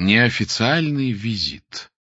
Неофициальный визит.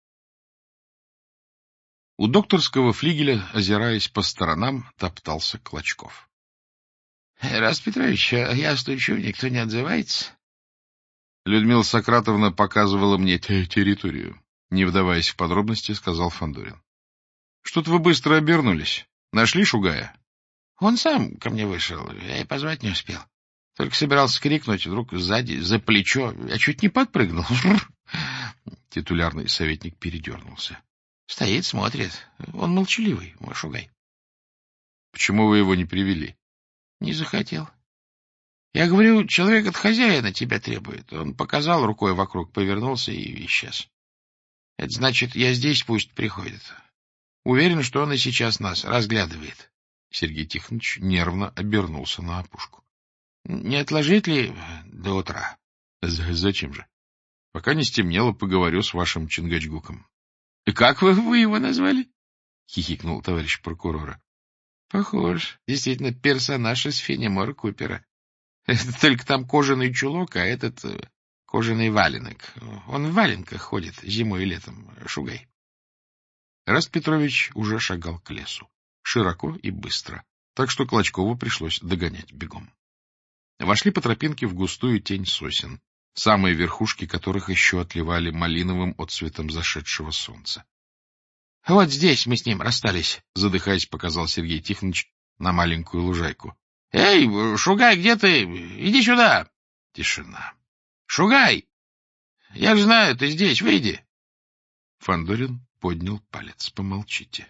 У докторского флигеля, озираясь по сторонам, топтался Клочков. — Раст Петрович, я стучу, никто не отзывается? Людмила Сократовна показывала мне территорию. Не вдаваясь в подробности, сказал Фандорин. — Что-то вы быстро обернулись. Нашли Шугая? — Он сам ко мне вышел, я и позвать не успел. Только собирался крикнуть, вдруг сзади, за плечо. Я чуть не подпрыгнул. Титулярный советник передернулся. Стоит, смотрит. Он молчаливый, мой Шугай. — Почему вы его не привели? — Не захотел. Я говорю, человек от хозяина тебя требует. Он показал рукой вокруг, повернулся и исчез. Это значит, я здесь, пусть приходит. Уверен, что он и сейчас нас разглядывает. Сергей Тихонович нервно обернулся на опушку. — Не отложить ли до утра? — Зачем же? Пока не стемнело, поговорю с вашим Чингачгуком. — И как вы его назвали? — хихикнул товарищ прокурора. — Похож. Действительно, персонаж из Фенемора Купера. Только там кожаный чулок, а этот кожаный валенок. Он в валенках ходит зимой и летом, Шугай. Раст Петрович уже шагал к лесу. Широко и быстро. Так что Клочкову пришлось догонять бегом. Вошли по тропинке в густую тень сосен, самые верхушки которых еще отливали малиновым отцветом зашедшего солнца. — Вот здесь мы с ним расстались, — задыхаясь, показал Сергей Тихонович на маленькую лужайку. — Эй, Шугай, где ты? Иди сюда! Тишина. — Шугай! Я же знаю, ты здесь, выйди! Фандорин поднял палец. — Помолчите.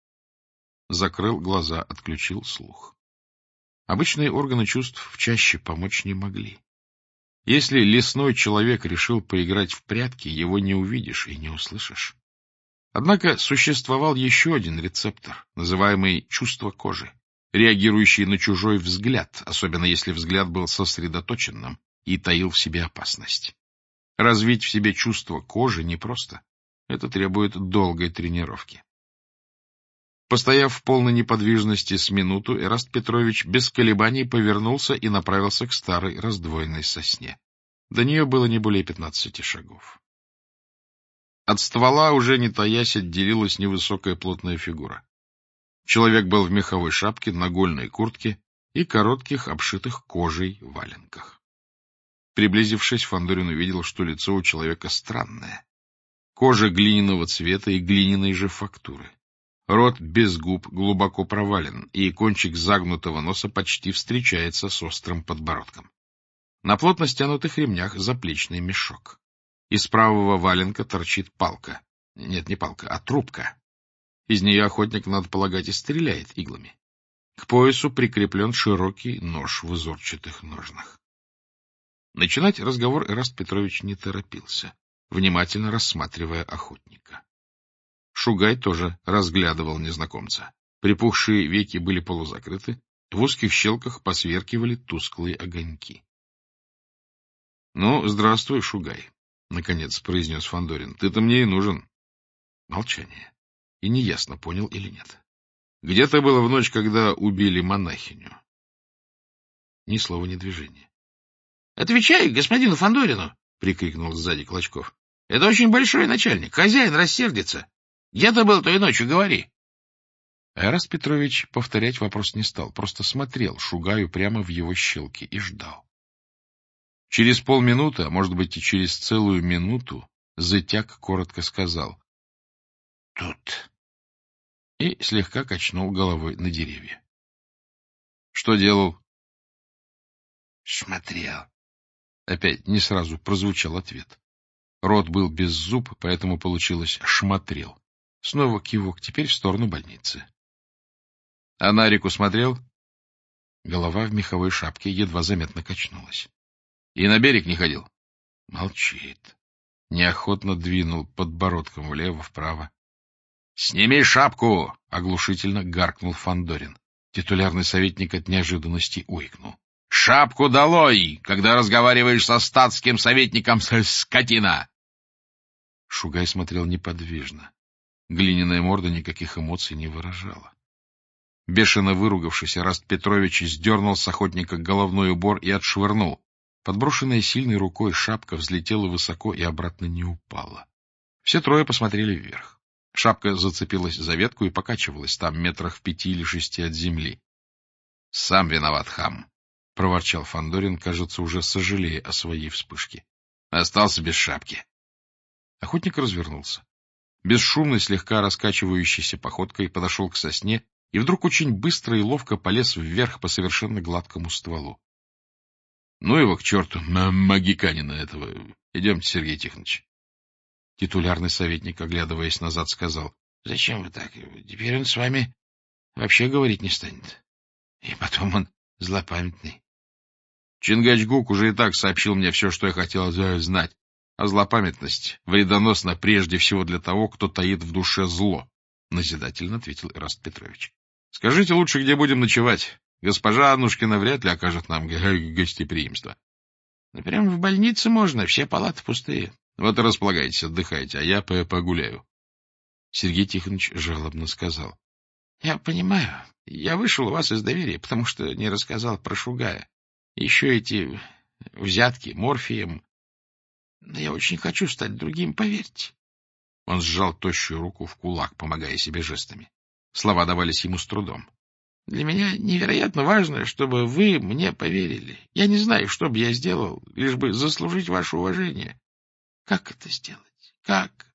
Закрыл глаза, отключил слух. Обычные органы чувств в чаще помочь не могли. Если лесной человек решил поиграть в прятки, его не увидишь и не услышишь. Однако существовал еще один рецептор, называемый чувство кожи, реагирующий на чужой взгляд, особенно если взгляд был сосредоточенным и таил в себе опасность. Развить в себе чувство кожи непросто. Это требует долгой тренировки. Постояв в полной неподвижности с минуту, Эраст Петрович без колебаний повернулся и направился к старой раздвоенной сосне. До нее было не более 15 шагов. От ствола, уже не таясь, отделилась невысокая плотная фигура. Человек был в меховой шапке, нагольной куртке и коротких, обшитых кожей валенках. Приблизившись, Фандорин увидел, что лицо у человека странное. Кожа глиняного цвета и глиняной же фактуры. Рот без губ глубоко провален, и кончик загнутого носа почти встречается с острым подбородком. На плотно стянутых ремнях заплечный мешок. Из правого валенка торчит палка. Нет, не палка, а трубка. Из нее охотник, надо полагать, и стреляет иглами. К поясу прикреплен широкий нож в узорчатых ножнах. Начинать разговор Эраст Петрович не торопился, внимательно рассматривая охотника. Шугай тоже разглядывал незнакомца. Припухшие веки были полузакрыты, в узких щелках посверкивали тусклые огоньки. — Ну, здравствуй, Шугай, — наконец произнес Фандорин. — Ты-то мне и нужен. Молчание. И неясно, понял или нет. — Где ты был в ночь, когда убили монахиню? Ни слова, ни движения. — Отвечай господину Фандорину! — прикрикнул сзади Клочков. — Это очень большой начальник. Хозяин рассердится. Где ты был той ночью, говори. Эраст Петрович повторять вопрос не стал, просто смотрел Шугаю прямо в его щелки и ждал. Через полминуты, а может быть и через целую минуту, Зытяк коротко сказал: — Тут. И слегка качнул головой на деревья. — Что делал? — Смотрел. Опять не сразу прозвучал ответ. Рот был без зуб, поэтому получилось «шмотрел». Снова кивок, теперь в сторону больницы. — А на реку смотрел? Голова в меховой шапке едва заметно качнулась. — И на берег не ходил? Молчит. Неохотно двинул подбородком влево-вправо. — Сними шапку! — оглушительно гаркнул Фандорин. Титулярный советник от неожиданности уикнул. — Шапку долой, когда разговариваешь со статским советником, скотина! Шугай смотрел неподвижно. Глиняная морда никаких эмоций не выражала. Бешено выругавшись, Эраст Петрович сдернул с охотника головной убор и отшвырнул. Подброшенная сильной рукой шапка взлетела высоко и обратно не упала. Все трое посмотрели вверх. Шапка зацепилась за ветку и покачивалась там метрах в 5 или 6 от земли. — Сам виноват, хам! — проворчал Фандорин, кажется, уже сожалея о своей вспышке. — Остался без шапки. Охотник развернулся. Бесшумной, слегка раскачивающейся походкой подошел к сосне и вдруг очень быстро и ловко полез вверх по совершенно гладкому стволу. — Ну его к черту, магиканина этого. Идемте, Сергей Тихонович. Титулярный советник, оглядываясь назад, сказал: — Зачем вы так? Теперь он с вами вообще говорить не станет. И потом он злопамятный. Чингачгук уже и так сообщил мне все, что я хотел знать. А злопамятность вредоносна прежде всего для того, кто таит в душе зло, — назидательно ответил Эраст Петрович. — Скажите лучше, где будем ночевать. Госпожа Аннушкина вряд ли окажет нам гостеприимство. — Прямо в больнице можно, все палаты пустые. — Вот и располагайтесь, отдыхайте, а я погуляю. Сергей Тихонович жалобно сказал: — Я понимаю, я вышел у вас из доверия, потому что не рассказал про Шугая. Еще эти взятки морфием. Но я очень хочу стать другим, поверьте. Он сжал тощую руку в кулак, помогая себе жестами. Слова давались ему с трудом. — Для меня невероятно важно, чтобы вы мне поверили. Я не знаю, что бы я сделал, лишь бы заслужить ваше уважение. Как это сделать? Как?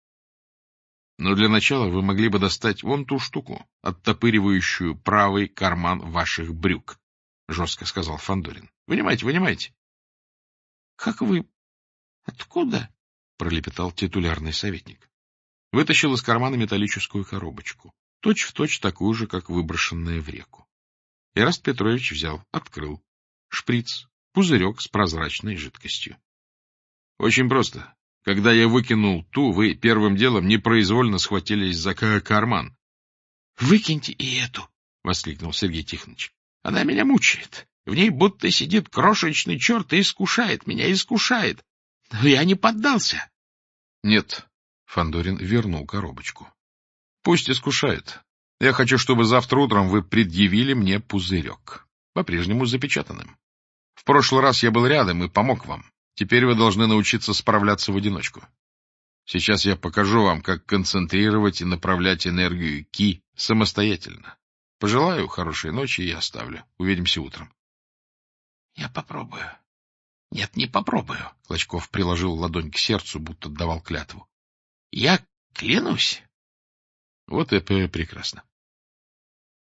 Но для начала вы могли бы достать вон ту штуку, оттопыривающую правый карман ваших брюк, — жестко сказал Фандорин. — Вынимайте, вынимайте. — Как вы... Откуда? — пролепетал титулярный советник. Вытащил из кармана металлическую коробочку, точь-в-точь такую же, как выброшенная в реку. Эраст Петрович взял, открыл. Шприц, пузырек с прозрачной жидкостью. — Очень просто. Когда я выкинул ту, вы первым делом непроизвольно схватились за карман. — Выкиньте и эту! — воскликнул Сергей Тихонович. — Она меня мучает. В ней будто сидит крошечный черт и искушает меня, искушает. Но я не поддался. — Нет. Фандорин вернул коробочку. — Пусть искушает. Я хочу, чтобы завтра утром вы предъявили мне пузырек, по-прежнему запечатанным. В прошлый раз я был рядом и помог вам. Теперь вы должны научиться справляться в одиночку. Сейчас я покажу вам, как концентрировать и направлять энергию Ки самостоятельно. Пожелаю хорошей ночи и оставлю. Увидимся утром. — Я попробую. — Нет, не попробую. Клочков приложил ладонь к сердцу, будто давал клятву. — Я клянусь. — Вот это прекрасно.